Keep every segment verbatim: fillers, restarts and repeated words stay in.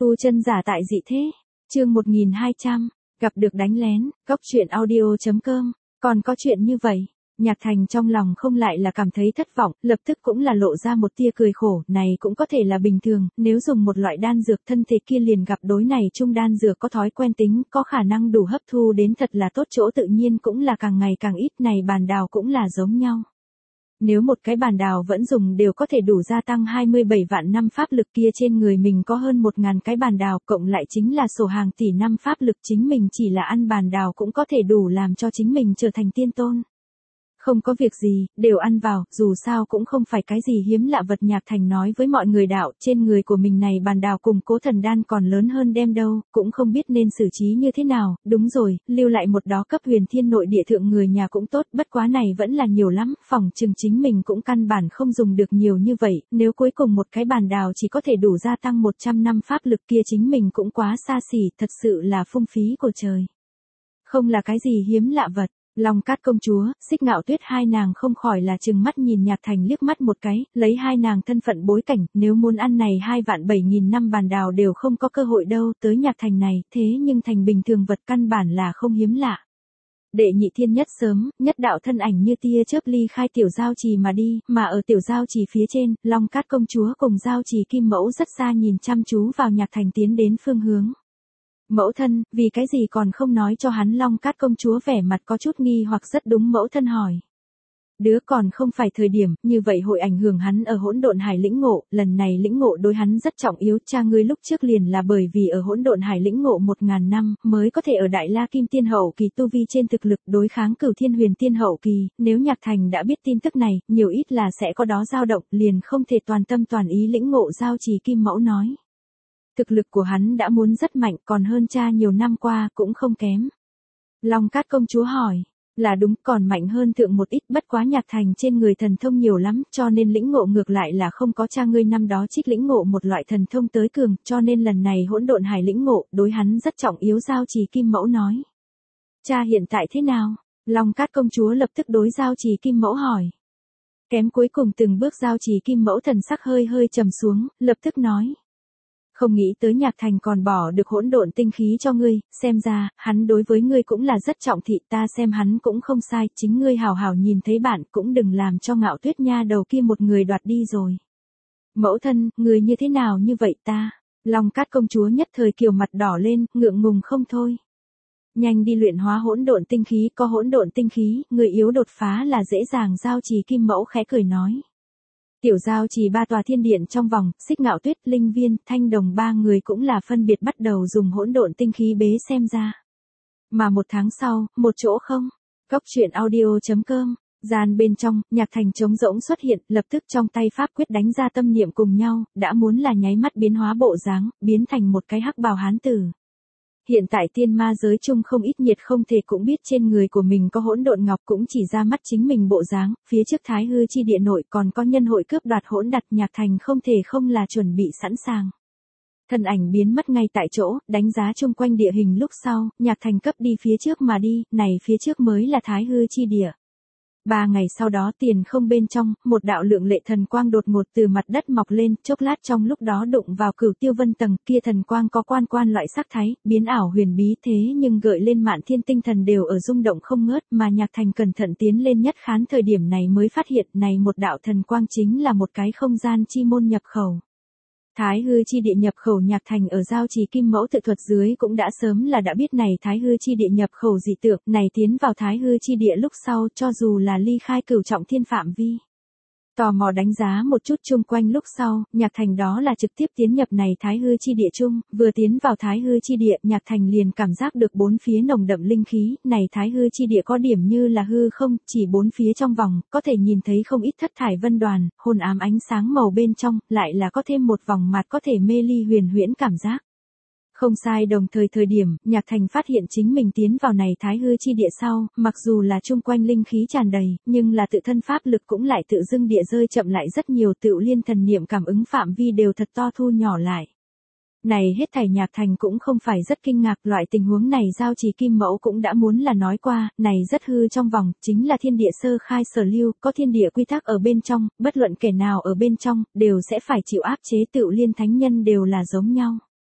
Tu chân giả tại dị thế. Chương một nghìn hai trăm, gặp được đánh lén, cốc truyện audio chấm com. Còn có chuyện như vậy, Nhạc Thành trong lòng không lại là cảm thấy thất vọng, lập tức cũng là lộ ra một tia cười khổ, này cũng có thể là bình thường, nếu dùng một loại đan dược thân thể kia liền gặp đối này chung đan dược có thói quen tính, có khả năng đủ hấp thu đến thật là tốt chỗ tự nhiên cũng là càng ngày càng ít, này bàn đào cũng là giống nhau. Nếu một cái bàn đào vẫn dùng đều có thể đủ gia tăng hai mươi bảy vạn năm pháp lực kia trên người mình có hơn một ngàn cái bàn đào cộng lại chính là sổ hàng tỷ năm pháp lực chính mình chỉ là ăn bàn đào cũng có thể đủ làm cho chính mình trở thành tiên tôn. Không có việc gì, đều ăn vào, dù sao cũng không phải cái gì hiếm lạ vật. Nhạc Thành nói với mọi người đạo, trên người của mình này bàn đào cùng Cố Thần Đan còn lớn hơn đem đâu, cũng không biết nên xử trí như thế nào, đúng rồi, lưu lại một đó cấp huyền thiên nội địa thượng người nhà cũng tốt, bất quá này vẫn là nhiều lắm, phòng chừng chính mình cũng căn bản không dùng được nhiều như vậy, nếu cuối cùng một cái bàn đào chỉ có thể đủ gia tăng một trăm năm pháp lực kia chính mình cũng quá xa xỉ, thật sự là phung phí của trời. Không là cái gì hiếm lạ vật. Long Cát công chúa, Xích Ngạo Tuyết hai nàng không khỏi là trừng mắt nhìn Nhạc Thành liếc mắt một cái, lấy hai nàng thân phận bối cảnh, nếu muốn ăn này hai vạn bảy nghìn năm bàn đào đều không có cơ hội đâu, tới Nhạc Thành này, thế nhưng thành bình thường vật căn bản là không hiếm lạ. Đệ nhị thiên nhất sớm, nhất đạo thân ảnh như tia chớp ly khai tiểu giao trì mà đi, mà ở tiểu giao trì phía trên, Long Cát công chúa cùng giao trì Kim Mẫu rất xa nhìn chăm chú vào Nhạc Thành tiến đến phương hướng. Mẫu thân, vì cái gì còn không nói cho hắn? Long Cát công chúa vẻ mặt có chút nghi hoặc rất đúng mẫu thân hỏi. Đứa còn không phải thời điểm, như vậy hội ảnh hưởng hắn ở hỗn độn hải lĩnh ngộ, lần này lĩnh ngộ đối hắn rất trọng yếu, cha ngươi lúc trước liền là bởi vì ở hỗn độn hải lĩnh ngộ một ngàn năm, mới có thể ở Đại La Kim Tiên hậu kỳ tu vi trên thực lực đối kháng Cửu Thiên Huyền Tiên hậu kỳ, nếu Nhạc Thành đã biết tin tức này, nhiều ít là sẽ có đó dao động, liền không thể toàn tâm toàn ý lĩnh ngộ. Giao trì Kim Mẫu nói. Thực lực của hắn đã muốn rất mạnh, còn hơn cha nhiều năm qua, cũng không kém. Long Cát công chúa hỏi, là đúng, còn mạnh hơn thượng một ít, bất quá Nhạc Thành trên người thần thông nhiều lắm, cho nên lĩnh ngộ ngược lại là không có cha ngươi năm đó trích lĩnh ngộ một loại thần thông tới cường, cho nên lần này hỗn độn hải lĩnh ngộ, đối hắn rất trọng yếu. Giao trì Kim Mẫu nói. Cha hiện tại thế nào? Long Cát công chúa lập tức đối Giao trì Kim Mẫu hỏi. Kém cuối cùng từng bước. Giao trì Kim Mẫu thần sắc hơi hơi trầm xuống, lập tức nói. Không nghĩ tới Nhạc Thành còn bỏ được hỗn độn tinh khí cho ngươi, xem ra, hắn đối với ngươi cũng là rất trọng thị, ta xem hắn cũng không sai, chính ngươi hào hào nhìn thấy bạn, cũng đừng làm cho Ngạo Tuyết nha đầu kia một người đoạt đi rồi. Mẫu thân, người như thế nào như vậy ta? Long Cát công chúa nhất thời kiều mặt đỏ lên, ngượng ngùng không thôi. Nhanh đi luyện hóa hỗn độn tinh khí, có hỗn độn tinh khí, người yếu đột phá là dễ dàng. Giao trì Kim Mẫu khẽ cười nói. Tiểu giao trì ba tòa thiên điện trong vòng, Xích Ngạo Tuyết, Linh Viên, Thanh Đồng ba người cũng là phân biệt bắt đầu dùng hỗn độn tinh khí bế xem ra. Mà một tháng sau, một chỗ không, cốc truyện audio chấm com, gian bên trong, Nhạc Thành trống rỗng xuất hiện, lập tức trong tay pháp quyết đánh ra tâm niệm cùng nhau, đã muốn là nháy mắt biến hóa bộ dáng, biến thành một cái hắc bào hán tử. Hiện tại tiên ma giới chung không ít nhiệt không thể cũng biết trên người của mình có hỗn độn ngọc cũng chỉ ra mắt chính mình bộ dáng, phía trước Thái Hư chi địa nội còn có nhân hội cướp đoạt hỗn đặt. Nhạc Thành không thể không là chuẩn bị sẵn sàng. Thân ảnh biến mất ngay tại chỗ, đánh giá chung quanh địa hình lúc sau, Nhạc Thành cấp đi phía trước mà đi, này phía trước mới là Thái Hư chi địa. Ba ngày sau đó tiền không bên trong, một đạo lượng lệ thần quang đột ngột từ mặt đất mọc lên, chốc lát trong lúc đó đụng vào Cửu Tiêu Vân tầng, kia thần quang có quan quan loại sắc thái, biến ảo huyền bí thế nhưng gợi lên Mạn Thiên tinh thần đều ở rung động không ngớt, mà Nhạc Thành cẩn thận tiến lên nhất khán thời điểm này mới phát hiện này một đạo thần quang chính là một cái không gian chi môn nhập khẩu. Thái Hư chi địa nhập khẩu. Nhạc Thành ở Giao trì Kim Mẫu tự thuật dưới cũng đã sớm là đã biết này Thái Hư chi địa nhập khẩu dị tượng, này tiến vào Thái Hư chi địa lúc sau cho dù là ly khai cửu trọng thiên phạm vi. Tò mò đánh giá một chút chung quanh lúc sau, Nhạc Thành đó là trực tiếp tiến nhập này Thái Hư chi địa chung, vừa tiến vào Thái Hư chi địa, Nhạc Thành liền cảm giác được bốn phía nồng đậm linh khí, này Thái Hư chi địa có điểm như là hư không, chỉ bốn phía trong vòng, có thể nhìn thấy không ít thất thải vân đoàn, hồn ám ánh sáng màu bên trong, lại là có thêm một vòng mặt có thể mê ly huyền huyễn cảm giác. Không sai, đồng thời thời điểm, Nhạc Thành phát hiện chính mình tiến vào này Thái Hư chi địa sau, mặc dù là chung quanh linh khí tràn đầy, nhưng là tự thân pháp lực cũng lại tự dưng địa rơi chậm lại rất nhiều, tự liên thần niệm cảm ứng phạm vi đều thật to thu nhỏ lại. Này hết thảy Nhạc Thành cũng không phải rất kinh ngạc, loại tình huống này Giao trì Kim Mẫu cũng đã muốn là nói qua, này rất hư trong vòng, chính là thiên địa sơ khai sở lưu, có thiên địa quy tắc ở bên trong, bất luận kẻ nào ở bên trong, đều sẽ phải chịu áp chế, tự liên thánh nhân đều là giống nhau.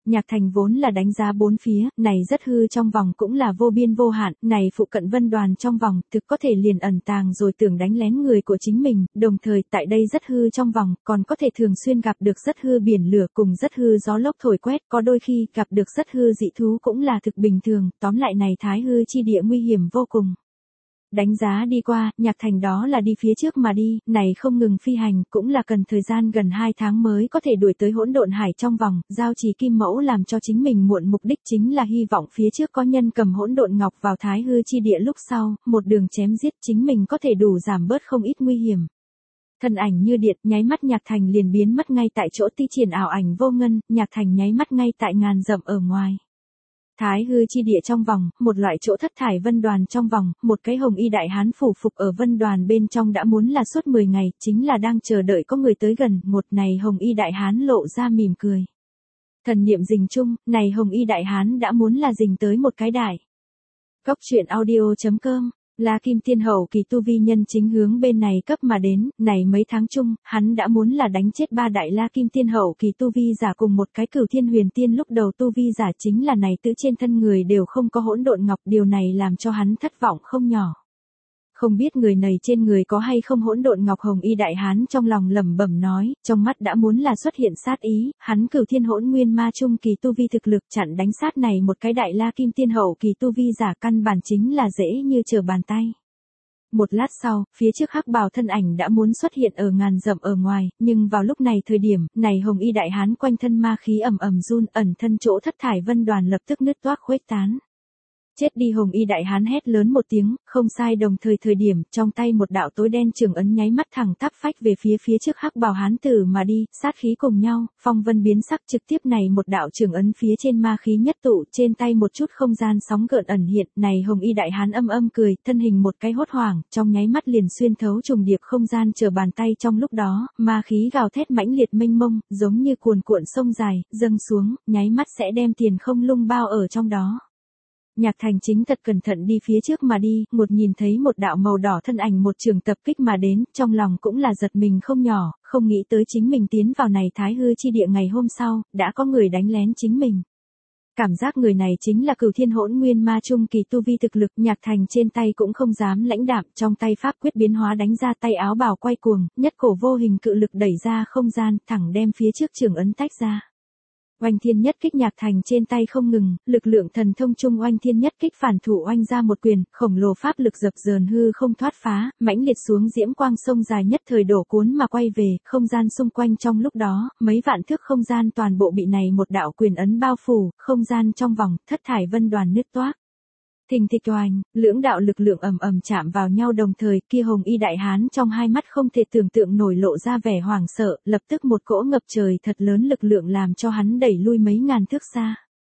Nhạc Thành vốn là đánh giá bốn phía, này rất hư trong vòng cũng là vô biên vô hạn, này phụ cận Vân Đoàn trong vòng, thực có thể liền ẩn tàng rồi tưởng đánh lén người của chính mình, đồng thời tại đây rất hư trong vòng, còn có thể thường xuyên gặp được rất hư biển lửa cùng rất hư gió lốc thổi quét, có đôi khi gặp được rất hư dị thú cũng là thực bình thường, tóm lại này thái hư chi địa nguy hiểm vô cùng. Đánh giá đi qua, Nhạc Thành đó là đi phía trước mà đi, này không ngừng phi hành, cũng là cần thời gian gần hai tháng mới có thể đuổi tới hỗn độn hải trong vòng, giao trì kim mẫu làm cho chính mình muộn mục đích chính là hy vọng phía trước có nhân cầm hỗn độn ngọc vào thái hư chi địa lúc sau, một đường chém giết chính mình có thể đủ giảm bớt không ít nguy hiểm. Thân ảnh như điện, nháy mắt Nhạc Thành liền biến mất ngay tại chỗ ti triển ảo ảnh vô ngân, Nhạc Thành nháy mắt ngay tại ngàn dặm ở ngoài. Thái hư chi địa trong vòng, một loại chỗ thất thải Vân Đoàn trong vòng, một cái hồng y đại hán phủ phục ở Vân Đoàn bên trong đã muốn là suốt mười ngày, chính là đang chờ đợi có người tới gần, một này hồng y đại hán lộ ra mỉm cười. Thần niệm rình chung, này hồng y đại hán đã muốn là rình tới một cái đại. Cốc truyện audio chấm com La Kim Tiên hậu kỳ tu vi nhân chính hướng bên này cấp mà đến, này mấy tháng chung, hắn đã muốn là đánh chết ba đại La Kim Tiên hậu kỳ tu vi giả cùng một cái Cửu Thiên Huyền Tiên, lúc đầu tu vi giả chính là này tự trên thân người đều không có hỗn độn ngọc, điều này làm cho hắn thất vọng không nhỏ. Không biết người này trên người có hay không hỗn độn ngọc, hồng y đại hán trong lòng lẩm bẩm nói, trong mắt đã muốn là xuất hiện sát ý, hắn Cửu Thiên Hỗn Nguyên Ma trung kỳ tu vi thực lực chặn đánh sát này một cái đại La Kim Tiên hậu kỳ tu vi giả căn bản chính là dễ như trở bàn tay. Một lát sau, phía trước hắc bào thân ảnh đã muốn xuất hiện ở ngàn dặm ở ngoài, nhưng vào lúc này thời điểm, này hồng y đại hán quanh thân ma khí ầm ầm run, ẩn thân chỗ thất thải Vân Đoàn lập tức nứt toác khuếch tán. Chết đi, hồng y đại hán hét lớn một tiếng, không sai, đồng thời thời điểm, trong tay một đạo tối đen trường ấn nháy mắt thẳng tắp phách về phía phía trước hắc bào hán tử mà đi, sát khí cùng nhau, phong vân biến sắc, trực tiếp này một đạo trường ấn phía trên ma khí nhất tụ, trên tay một chút không gian sóng gợn ẩn hiện, này hồng y đại hán âm âm cười, thân hình một cái hốt hoảng, trong nháy mắt liền xuyên thấu trùng điệp không gian chờ bàn tay, trong lúc đó, ma khí gào thét mãnh liệt mênh mông, giống như cuồn cuộn sông dài, dâng xuống, nháy mắt sẽ đem tiền không lung bao ở trong đó. Nhạc Thành chính thật cẩn thận đi phía trước mà đi, một nhìn thấy một đạo màu đỏ thân ảnh một trường tập kích mà đến, trong lòng cũng là giật mình không nhỏ, không nghĩ tới chính mình tiến vào này thái hư chi địa ngày hôm sau, đã có người đánh lén chính mình. Cảm giác người này chính là Cửu Thiên Hỗn Nguyên Ma trung kỳ tu vi thực lực, Nhạc Thành trên tay cũng không dám lãnh đạm, trong tay pháp quyết biến hóa đánh ra, tay áo bào quay cuồng, nhất cổ vô hình cự lực đẩy ra không gian, thẳng đem phía trước trường ấn tách ra. Oanh thiên nhất kích, Nhạc Thành trên tay không ngừng, lực lượng thần thông trung oanh thiên nhất kích phản thủ oanh ra một quyền, khổng lồ pháp lực dập dờn hư không thoát phá, mãnh liệt xuống diễm quang sông dài nhất thời đổ cuốn mà quay về, không gian xung quanh trong lúc đó, mấy vạn thước không gian toàn bộ bị này một đạo quyền ấn bao phủ, không gian trong vòng, thất thải Vân Đoàn nứt toác. Thình thịch oanh, lưỡng đạo lực lượng ầm ầm chạm vào nhau đồng thời, kia hồng y đại hán trong hai mắt không thể tưởng tượng nổi lộ ra vẻ hoảng sợ, lập tức một cỗ ngập trời thật lớn lực lượng làm cho hắn đẩy lui mấy ngàn thước xa.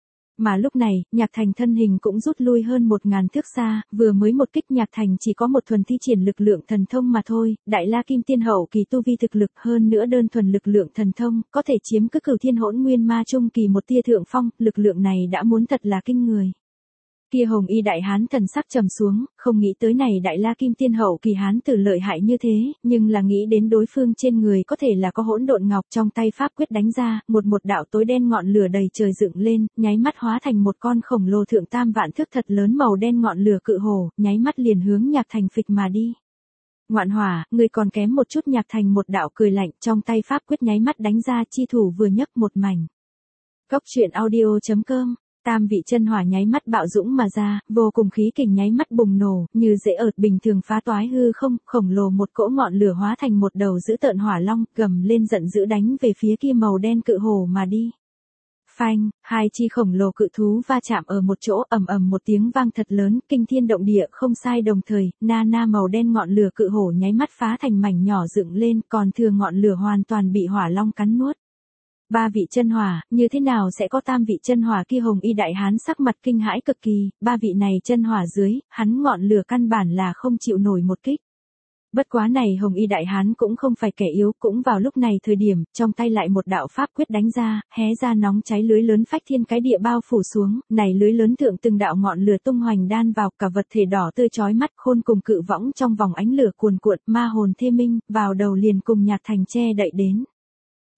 Mà lúc này, Nhạc Thành thân hình cũng rút lui hơn một ngàn thước xa, vừa mới một kích Nhạc Thành chỉ có một thuần thi triển lực lượng thần thông mà thôi, đại La Kim Tiên hậu kỳ tu vi thực lực, hơn nữa đơn thuần lực lượng thần thông, có thể chiếm cứ Cửu Thiên Hỗn Nguyên Ma trung kỳ một tia thượng phong, lực lượng này đã muốn thật là kinh người. Kia hồng y đại hán thần sắc trầm xuống, không nghĩ tới này đại La Kim Tiên hậu kỳ hán tử lợi hại như thế, nhưng là nghĩ đến đối phương trên người có thể là có hỗn độn ngọc, trong tay pháp quyết đánh ra, một một đạo tối đen ngọn lửa đầy trời dựng lên, nháy mắt hóa thành một con khổng lồ thượng tam vạn thước thật lớn màu đen ngọn lửa cự hổ, nháy mắt liền hướng Nhạc Thành phịch mà đi. Ngoạn hỏa, người còn kém một chút, Nhạc Thành một đạo cười lạnh, trong tay pháp quyết nháy mắt đánh ra, chi thủ vừa nhấc một mảnh. Cốc truyện audio chấm com Tam vị chân hỏa nháy mắt bạo dũng mà ra, vô cùng khí kình nháy mắt bùng nổ, như dễ ợt bình thường phá toái hư không, khổng lồ một cỗ ngọn lửa hóa thành một đầu dữ tợn hỏa long, gầm lên giận dữ đánh về phía kia màu đen cự hổ mà đi. Phanh, hai chi khổng lồ cự thú va chạm ở một chỗ, ầm ầm một tiếng vang thật lớn, kinh thiên động địa, không sai, đồng thời, na na màu đen ngọn lửa cự hổ nháy mắt phá thành mảnh nhỏ dựng lên, còn thừa ngọn lửa hoàn toàn bị hỏa long cắn nuốt. Ba vị chân hỏa, như thế nào sẽ có tam vị chân hỏa, kia hồng y đại hán sắc mặt kinh hãi cực kỳ, ba vị này chân hỏa dưới, hắn ngọn lửa căn bản là không chịu nổi một kích. Bất quá này hồng y đại hán cũng không phải kẻ yếu, cũng vào lúc này thời điểm, trong tay lại một đạo pháp quyết đánh ra, hé ra nóng cháy lưới lớn phách thiên cái địa bao phủ xuống, này lưới lớn thượng từng đạo ngọn lửa tung hoành đan vào, cả vật thể đỏ tươi chói mắt, khôn cùng cự võng trong vòng ánh lửa cuồn cuộn, ma hồn thê minh, vào đầu liền cùng Nhạc Thành che đậy đến.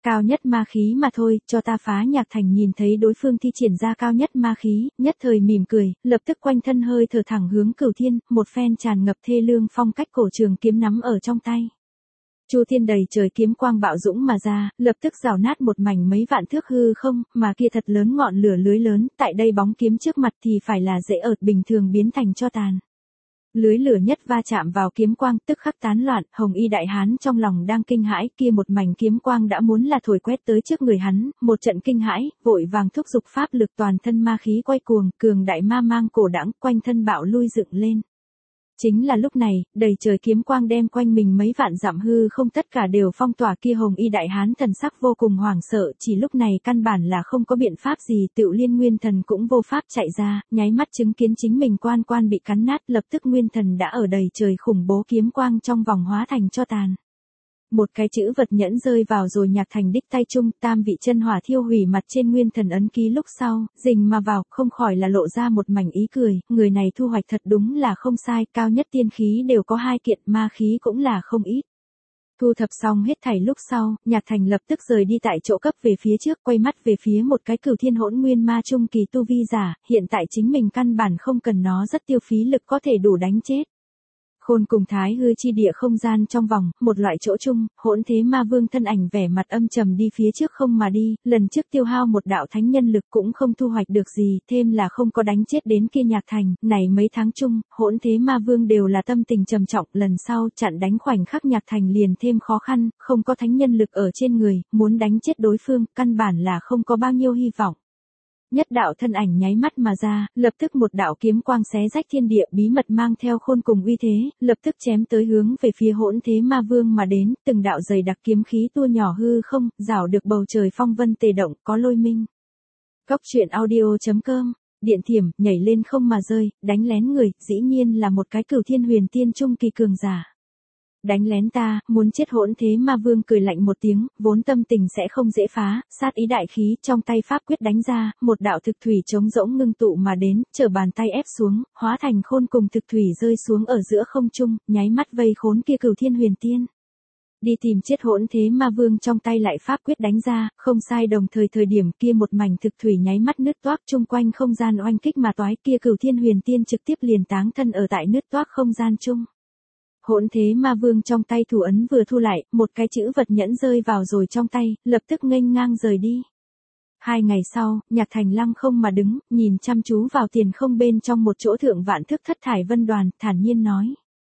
Cao nhất ma khí mà thôi, cho ta phá. Nhạc Thành nhìn thấy đối phương thi triển ra cao nhất ma khí, nhất thời mỉm cười, lập tức quanh thân hơi thở thẳng hướng Cửu Thiên, một phen tràn ngập thê lương phong cách cổ trường kiếm nắm ở trong tay. Chu thiên đầy trời kiếm quang bạo dũng mà ra, lập tức rào nát một mảnh mấy vạn thước hư không, mà kia thật lớn ngọn lửa lưới lớn, tại đây bóng kiếm trước mặt thì phải là dễ ợt bình thường biến thành cho tàn. Lưới lửa nhất va chạm vào kiếm quang, tức khắc tán loạn, Hồng Y đại hán trong lòng đang kinh hãi, kia một mảnh kiếm quang đã muốn là thổi quét tới trước người hắn, một trận kinh hãi, vội vàng thúc giục pháp lực, toàn thân ma khí quay cuồng, cường đại ma mang cổ đãng, quanh thân bạo lui dựng lên. Chính là lúc này, đầy trời kiếm quang đem quanh mình mấy vạn dặm hư không tất cả đều phong tỏa, kia Hồng Y đại hán thần sắc vô cùng hoảng sợ, chỉ lúc này căn bản là không có biện pháp gì, Tựu Liên Nguyên Thần cũng vô pháp chạy ra, nháy mắt chứng kiến chính mình quan quan bị cắn nát, lập tức Nguyên Thần đã ở đầy trời khủng bố kiếm quang trong vòng hóa thành cho tàn. Một cái chữ vật nhẫn rơi vào rồi Nhạc Thành đích tay trung, tam vị chân hỏa thiêu hủy mặt trên Nguyên Thần ấn ký lúc sau, rình mà vào, không khỏi là lộ ra một mảnh ý cười, người này thu hoạch thật đúng là không sai, cao nhất tiên khí đều có hai kiện, ma khí cũng là không ít. Thu thập xong hết thảy lúc sau, Nhạc Thành lập tức rời đi tại chỗ cấp về phía trước, quay mắt về phía một cái Cửu Thiên Hỗn Nguyên Ma trung kỳ tu vi giả, hiện tại chính mình căn bản không cần nó rất tiêu phí lực có thể đủ đánh chết. Khôn cùng Thái Hư chi địa không gian trong vòng, một loại chỗ chung, Hỗn Thế Ma Vương thân ảnh vẻ mặt âm trầm đi phía trước không mà đi, lần trước tiêu hao một đạo thánh nhân lực cũng không thu hoạch được gì, thêm là không có đánh chết đến kia Nhạc Thành, này mấy tháng chung, Hỗn Thế Ma Vương đều là tâm tình trầm trọng, lần sau chặn đánh khoảnh khắc Nhạc Thành liền thêm khó khăn, không có thánh nhân lực ở trên người, muốn đánh chết đối phương, căn bản là không có bao nhiêu hy vọng. Nhất đạo thân ảnh nháy mắt mà ra, lập tức một đạo kiếm quang xé rách thiên địa bí mật mang theo khôn cùng uy thế, lập tức chém tới hướng về phía Hỗn Thế Ma Vương mà đến, từng đạo dày đặc kiếm khí tua nhỏ hư không, rảo được bầu trời phong vân tề động, có lôi minh. Góc truyện audio chấm com, điện thiểm, nhảy lên không mà rơi, đánh lén người, dĩ nhiên là một cái Cửu Thiên Huyền Tiên trung kỳ cường giả. Đánh lén ta, muốn chết. Hỗn Thế Ma Vương cười lạnh một tiếng, vốn tâm tình sẽ không dễ phá, sát ý đại khí, trong tay pháp quyết đánh ra, một đạo thực thủy trống rỗng ngưng tụ mà đến, trở bàn tay ép xuống, hóa thành khôn cùng thực thủy rơi xuống ở giữa không trung, nháy mắt vây khốn kia Cửu Thiên Huyền Tiên. Đi tìm chết. Hỗn Thế Ma Vương trong tay lại pháp quyết đánh ra, không sai, đồng thời thời điểm kia một mảnh thực thủy nháy mắt nứt toác chung quanh không gian oanh kích mà toái, kia Cửu Thiên Huyền Tiên trực tiếp liền táng thân ở tại nứt toác không gian chung. Hỗn Thế Ma Vương trong tay thủ ấn vừa thu lại, một cái chữ vật nhẫn rơi vào rồi trong tay, lập tức nghênh ngang rời đi. Hai ngày sau, Nhạc Thành lăng không mà đứng, nhìn chăm chú vào tiền không bên trong một chỗ thượng vạn thước thất thải vân đoàn, thản nhiên nói.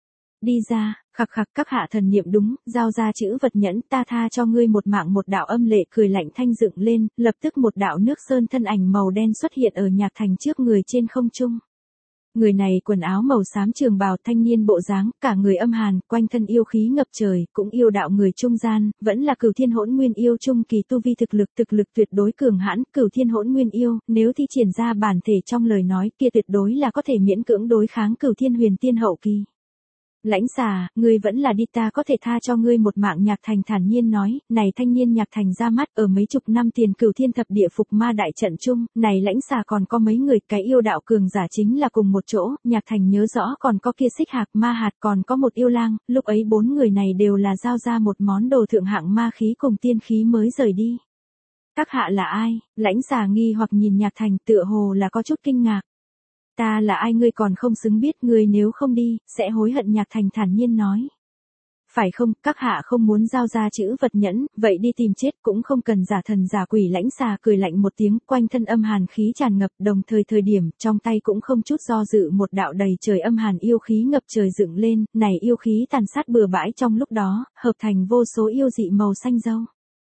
Đi ra, khặc khặc, các hạ thần niệm đúng, giao ra chữ vật nhẫn, ta tha cho ngươi một mạng. Một đạo âm lệ cười lạnh thanh dựng lên, lập tức một đạo nước sơn thân ảnh màu đen xuất hiện ở Nhạc Thành trước người trên không trung. Người này quần áo màu xám trường bào, thanh niên bộ dáng, cả người âm hàn, quanh thân yêu khí ngập trời, cũng yêu đạo người trung gian, vẫn là Cửu Thiên Hỗn Nguyên yêu trung kỳ tu vi, thực lực thực lực tuyệt đối cường hãn. Cửu Thiên Hỗn Nguyên yêu, nếu thi triển ra bản thể trong lời nói, kia tuyệt đối là có thể miễn cưỡng đối kháng Cửu Thiên Huyền Tiên hậu kỳ. Lãnh xà, ngươi vẫn là đi, ta có thể tha cho ngươi một mạng. Nhạc Thành thản nhiên nói, này thanh niên Nhạc Thành ra mắt ở mấy chục năm tiền Cửu Thiên thập địa phục ma đại trận chung, này lãnh xà còn có mấy người, cái yêu đạo cường giả chính là cùng một chỗ, Nhạc Thành nhớ rõ còn có kia Xích Hạc ma hạt, còn có một yêu lang, lúc ấy bốn người này đều là giao ra một món đồ thượng hạng ma khí cùng tiên khí mới rời đi. Các hạ là ai? Lãnh xà nghi hoặc nhìn Nhạc Thành, tựa hồ là có chút kinh ngạc. Ta là ai ngươi còn không xứng biết, ngươi nếu không đi, sẽ hối hận. Nhạc Thành thản nhiên nói. Phải không, các hạ không muốn giao ra chữ vật nhẫn, vậy đi tìm chết cũng không cần giả thần giả quỷ. Lãnh xà cười lạnh một tiếng, quanh thân âm hàn khí tràn ngập, đồng thời thời điểm, trong tay cũng không chút do dự một đạo đầy trời âm hàn yêu khí ngập trời dựng lên, này yêu khí tàn sát bừa bãi trong lúc đó, hợp thành vô số yêu dị màu xanh dâu.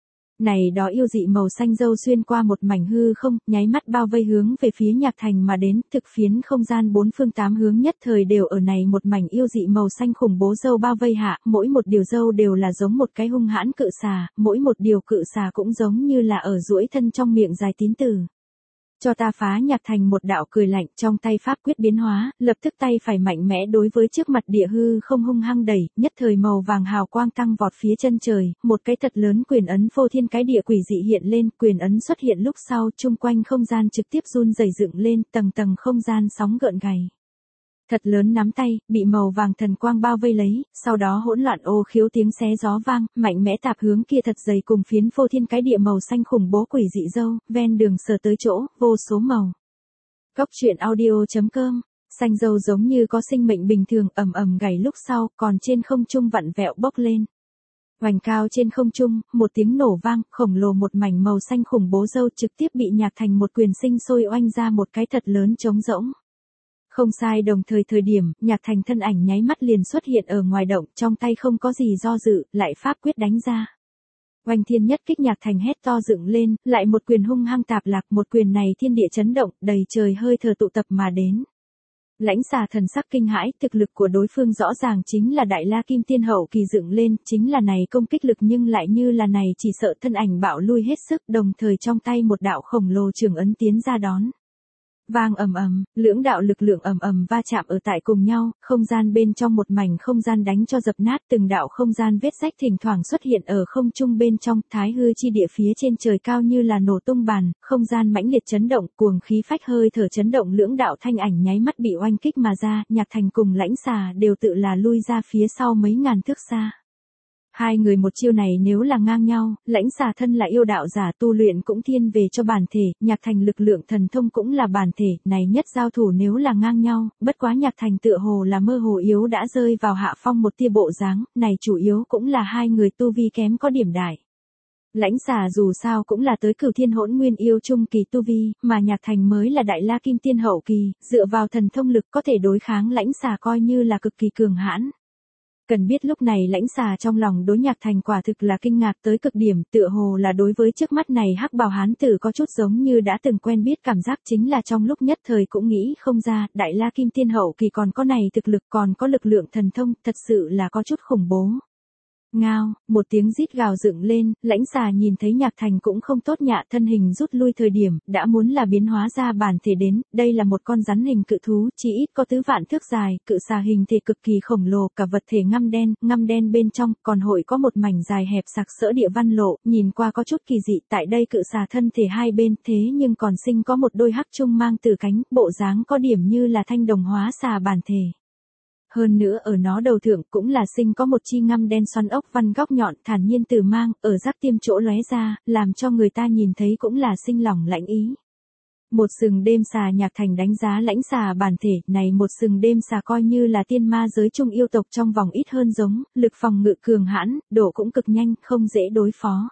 Này đó yêu dị màu xanh dâu xuyên qua một mảnh hư không, nháy mắt bao vây hướng về phía Nhạc Thành mà đến, thực phiến không gian bốn phương tám hướng nhất thời đều ở này một mảnh yêu dị màu xanh khủng bố dâu bao vây hạ, mỗi một điều dâu đều là giống một cái hung hãn cự xà, mỗi một điều cự xà cũng giống như là ở duỗi thân trong miệng dài tín tử. Cho ta phá. Nhạc Thành một đạo cười lạnh, trong tay pháp quyết biến hóa, lập tức tay phải mạnh mẽ đối với trước mặt địa hư không hung hăng đẩy, nhất thời màu vàng hào quang tăng vọt phía chân trời, một cái thật lớn quyền ấn phô thiên cái địa quỷ dị hiện lên, quyền ấn xuất hiện lúc sau, chung quanh không gian trực tiếp run rẩy dựng lên, tầng tầng không gian sóng gợn gầy. Thật lớn nắm tay, bị màu vàng thần quang bao vây lấy, sau đó hỗn loạn ô khiếu tiếng xé gió vang, mạnh mẽ tạp hướng kia thật dày cùng phiến phô thiên cái địa màu xanh khủng bố quỷ dị dâu, ven đường sờ tới chỗ, vô số màu. Cốc truyện audio chấm com, xanh dâu giống như có sinh mệnh bình thường ầm ầm gảy lúc sau, còn trên không trung vặn vẹo bốc lên. Hoành cao trên không trung, một tiếng nổ vang, khổng lồ một mảnh màu xanh khủng bố dâu trực tiếp bị Nhạc Thành một quyền sinh sôi oanh ra một cái thật lớn trống rỗng. Không sai, đồng thời thời điểm, Nhạc Thành thân ảnh nháy mắt liền xuất hiện ở ngoài động, trong tay không có gì do dự, lại pháp quyết đánh ra. Oanh thiên nhất kích, Nhạc Thành hét to dựng lên, lại một quyền hung hăng tạp lạc, một quyền này thiên địa chấn động, đầy trời hơi thở tụ tập mà đến. Lãnh Xà thần sắc kinh hãi, thực lực của đối phương rõ ràng chính là Đại La Kim Tiên hậu kỳ dựng lên, chính là này công kích lực nhưng lại như là này chỉ sợ thân ảnh bạo lui hết sức, đồng thời trong tay một đạo khổng lồ trường ấn tiến ra đón. Vang ầm ầm, lưỡng đạo lực lượng ầm ầm va chạm ở tại cùng nhau, không gian bên trong một mảnh không gian đánh cho dập nát, từng đạo không gian vết rách thỉnh thoảng xuất hiện ở không trung bên trong, thái hư chi địa phía trên trời cao như là nổ tung bàn, không gian mãnh liệt chấn động, cuồng khí phách hơi thở chấn động, lưỡng đạo thanh ảnh nháy mắt bị oanh kích mà ra, Nhạc Thành cùng Lãnh Xà đều tự là lui ra phía sau mấy ngàn thước xa. Hai người một chiêu này nếu là ngang nhau, Lãnh Xà thân là yêu đạo giả tu luyện cũng thiên về cho bản thể, Nhạc Thành lực lượng thần thông cũng là bản thể, này nhất giao thủ nếu là ngang nhau, bất quá Nhạc Thành tựa hồ là mơ hồ yếu đã rơi vào hạ phong một tia bộ dáng, này chủ yếu cũng là hai người tu vi kém có điểm đại. Lãnh Xà dù sao cũng là tới Cửu Thiên Hỗn Nguyên yêu trung kỳ tu vi, mà Nhạc Thành mới là Đại La Kim Tiên hậu kỳ, dựa vào thần thông lực có thể đối kháng Lãnh Xà coi như là cực kỳ cường hãn. Cần biết lúc này Lãnh Xà trong lòng đối Nhạc Thành quả thực là kinh ngạc tới cực điểm, tựa hồ là đối với trước mắt này hắc bào hán tử có chút giống như đã từng quen biết, cảm giác chính là trong lúc nhất thời cũng nghĩ không ra, Đại La Kim Tiên hậu kỳ còn có này thực lực, còn có lực lượng thần thông, thật sự là có chút khủng bố. Ngao, một tiếng rít gào dựng lên, Lãnh Xà nhìn thấy Nhạc Thành cũng không tốt nhạ, thân hình rút lui thời điểm, đã muốn là biến hóa ra bản thể đến, đây là một con rắn hình cự thú, chỉ ít có tứ vạn thước dài, cự xà hình thể cực kỳ khổng lồ, cả vật thể ngăm đen, ngăm đen bên trong, còn hội có một mảnh dài hẹp sặc sỡ địa văn lộ, nhìn qua có chút kỳ dị, tại đây cự xà thân thể hai bên, thế nhưng còn sinh có một đôi hắc trung mang từ cánh, bộ dáng có điểm như là thanh đồng hóa xà bản thể. Hơn nữa ở nó đầu thượng cũng là sinh có một chi ngăm đen xoắn ốc văn góc nhọn thản nhiên từ mang, ở giác tiêm chỗ lóe ra, làm cho người ta nhìn thấy cũng là sinh lòng lãnh ý. Một sừng đêm xà, Nhạc Thành đánh giá Lãnh Xà bản thể, này một sừng đêm xà coi như là tiên ma giới trung yêu tộc trong vòng ít hơn giống, lực phòng ngự cường hãn, độ cũng cực nhanh, không dễ đối phó.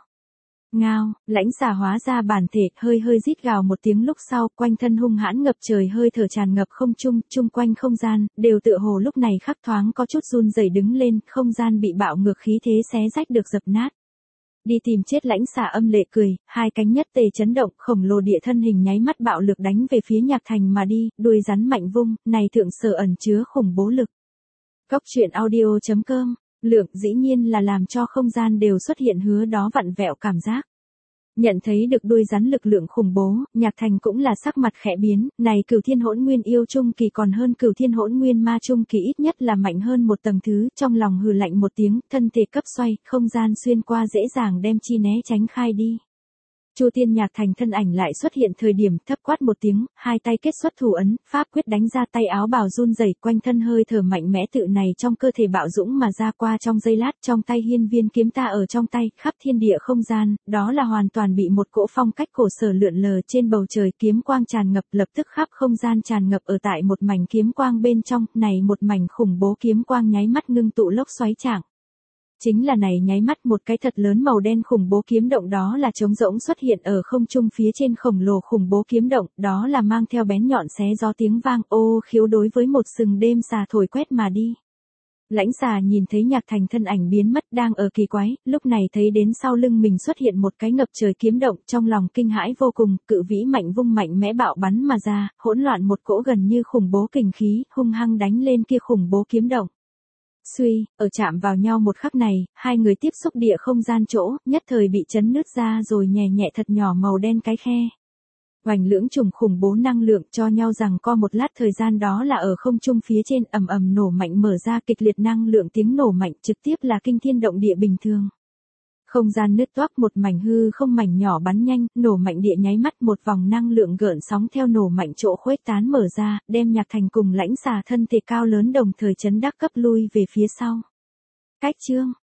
Ngao, Lãnh Xà hóa ra bản thể, hơi hơi rít gào một tiếng lúc sau, quanh thân hung hãn ngập trời hơi thở tràn ngập không trung, chung quanh không gian, đều tựa hồ lúc này khắc thoáng có chút run rẩy đứng lên, không gian bị bạo ngược khí thế xé rách được dập nát. Đi tìm chết, Lãnh Xà âm lệ cười, hai cánh nhất tề chấn động, khổng lồ địa thân hình nháy mắt bạo lực đánh về phía Nhạc Thành mà đi, đuôi rắn mạnh vung, này thượng sở ẩn chứa khủng bố lực. Cốc truyện audio chấm com, lượng dĩ nhiên là làm cho không gian đều xuất hiện hứa đó vặn vẹo cảm giác. Nhận thấy được đuôi rắn lực lượng khủng bố, Nhạc Thành cũng là sắc mặt khẽ biến, này Cửu Thiên Hỗn Nguyên yêu trung kỳ còn hơn Cửu Thiên Hỗn Nguyên ma trung kỳ ít nhất là mạnh hơn một tầng thứ, trong lòng hừ lạnh một tiếng, thân thể cấp xoay, không gian xuyên qua dễ dàng đem chi né tránh khai đi. Chu Tiên Nhạc Thành thân ảnh lại xuất hiện thời điểm, thấp quát một tiếng, hai tay kết xuất thủ ấn, pháp quyết đánh ra, tay áo bào run rẩy, quanh thân hơi thở mạnh mẽ tự này trong cơ thể bạo dũng mà ra, qua trong giây lát, trong tay hiên viên kiếm ta ở trong tay, khắp thiên địa không gian, đó là hoàn toàn bị một cỗ phong cách cổ sở lượn lờ trên bầu trời, kiếm quang tràn ngập, lập tức khắp không gian tràn ngập ở tại một mảnh kiếm quang bên trong, này một mảnh khủng bố kiếm quang nháy mắt ngưng tụ lốc xoáy trạng. Chính là này nháy mắt một cái thật lớn màu đen khủng bố kiếm động, đó là trống rỗng xuất hiện ở không trung phía trên khổng lồ khủng bố kiếm động, đó là mang theo bén nhọn xé gió tiếng vang, ô khiếu đối với một sừng đêm xà thổi quét mà đi. Lãnh Xà nhìn thấy Nhạc Thành thân ảnh biến mất đang ở kỳ quái, lúc này thấy đến sau lưng mình xuất hiện một cái ngập trời kiếm động, trong lòng kinh hãi vô cùng, cự vĩ mạnh vung mạnh mẽ bạo bắn mà ra, hỗn loạn một cỗ gần như khủng bố kình khí, hung hăng đánh lên kia khủng bố kiếm động. Suy, ở chạm vào nhau một khắc này, hai người tiếp xúc địa không gian chỗ, nhất thời bị chấn nứt ra rồi nhẹ nhẹ thật nhỏ màu đen cái khe. Hoành lưỡng trùng khủng bố năng lượng cho nhau rằng co một lát thời gian, đó là ở không trung phía trên ầm ầm nổ mạnh mở ra kịch liệt năng lượng tiếng nổ mạnh trực tiếp là kinh thiên động địa bình thường. Không gian nứt toác, một mảnh hư không mảnh nhỏ bắn nhanh, nổ mạnh địa nháy mắt một vòng năng lượng gợn sóng theo nổ mạnh chỗ khuếch tán mở ra, đem Nhạc Thành cùng Lãnh Xà thân thể cao lớn đồng thời chấn đắc cấp lui về phía sau. Cách chương